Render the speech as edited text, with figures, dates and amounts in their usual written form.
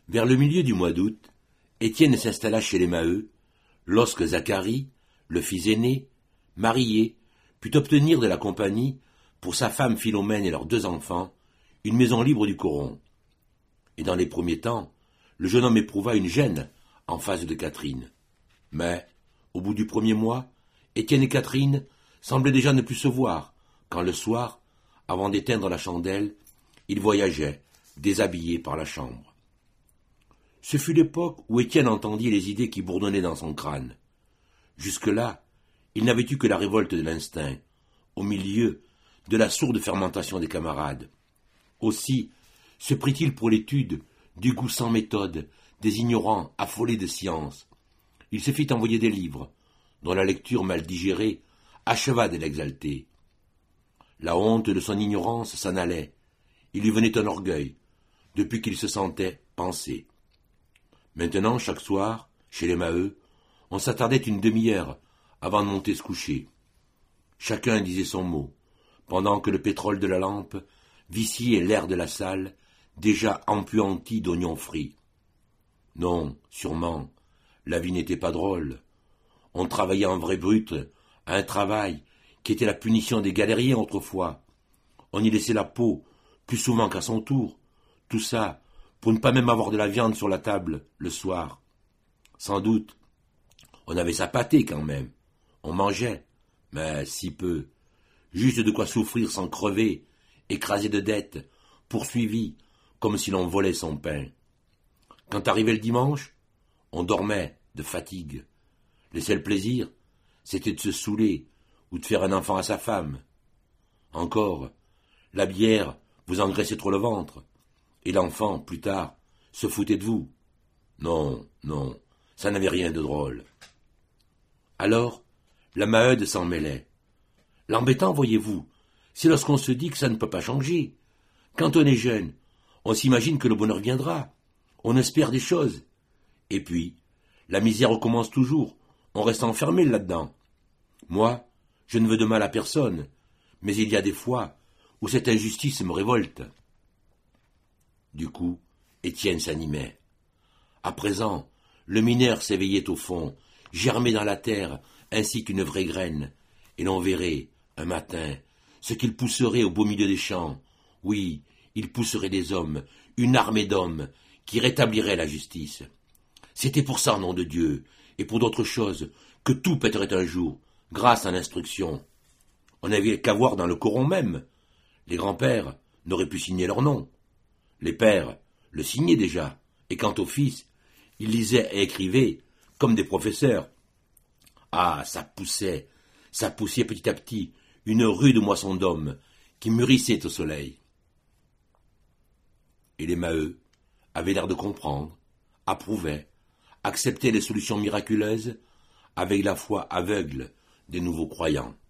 Vers le milieu du mois d'août, Étienne s'installa chez les Maheu, lorsque Zacharie, le fils aîné, marié, put obtenir de la compagnie, pour sa femme Philomène et leurs 2 enfants, une maison libre du coron. Et dans les premiers temps, le jeune homme éprouva une gêne en face de Catherine. Mais, au bout du premier mois, Étienne et Catherine semblaient déjà ne plus se voir, quand le soir, avant d'éteindre la chandelle, ils voyageaient, déshabillés par la chambre. Ce fut l'époque où Étienne entendit les idées qui bourdonnaient dans son crâne. Jusque-là, il n'avait eu que la révolte de l'instinct, au milieu de la sourde fermentation des camarades. Aussi se prit-il pour l'étude du goût sans méthode des ignorants affolés de science. Il se fit envoyer des livres, dont la lecture mal digérée acheva de l'exalter. La honte de son ignorance s'en allait. Il lui venait un orgueil, depuis qu'il se sentait penser. Maintenant, chaque soir, chez les Maheu, on s'attardait une demi-heure avant de monter se coucher. Chacun disait son mot, pendant que le pétrole de la lampe viciait l'air de la salle, déjà empuanti d'oignons frits. Non, sûrement, la vie n'était pas drôle. On travaillait en vrai brute, à un travail qui était la punition des galériens autrefois. On y laissait la peau, plus souvent qu'à son tour. Tout ça, pour ne pas même avoir de la viande sur la table, le soir. Sans doute, on avait sa pâtée quand même. On mangeait, mais si peu. Juste de quoi souffrir sans crever, écrasé de dettes, poursuivi, comme si l'on volait son pain. Quand arrivait le dimanche, on dormait de fatigue. Le seul plaisir, c'était de se saouler ou de faire un enfant à sa femme. Encore, la bière vous engraissait trop le ventre, et l'enfant, plus tard, se foutait de vous. Non, non, ça n'avait rien de drôle. Alors, la Maheude s'en mêlait. L'embêtant, voyez-vous, c'est lorsqu'on se dit que ça ne peut pas changer. Quand on est jeune, on s'imagine que le bonheur viendra. On espère des choses. Et puis, la misère recommence toujours. On reste enfermé là-dedans. Moi, je ne veux de mal à personne, mais il y a des fois où cette injustice me révolte. Du coup, Étienne s'animait. À présent, le mineur s'éveillait au fond, germait dans la terre ainsi qu'une vraie graine, et l'on verrait, un matin, ce qu'il pousserait au beau milieu des champs. Oui, il pousserait des hommes, une armée d'hommes, qui rétablirait la justice. C'était pour ça, nom de Dieu, et pour d'autres choses, que tout pèterait un jour, grâce à l'instruction. On n'avait qu'à voir dans le coron même. Les grands-pères n'auraient pu signer leur nom. Les pères le signaient déjà, et quant aux fils, ils lisaient et écrivaient comme des professeurs. Ah, ça poussait petit à petit, une rude moisson d'hommes qui mûrissait au soleil. Et les Maheu avaient l'air de comprendre, approuvaient, acceptaient les solutions miraculeuses avec la foi aveugle des nouveaux croyants.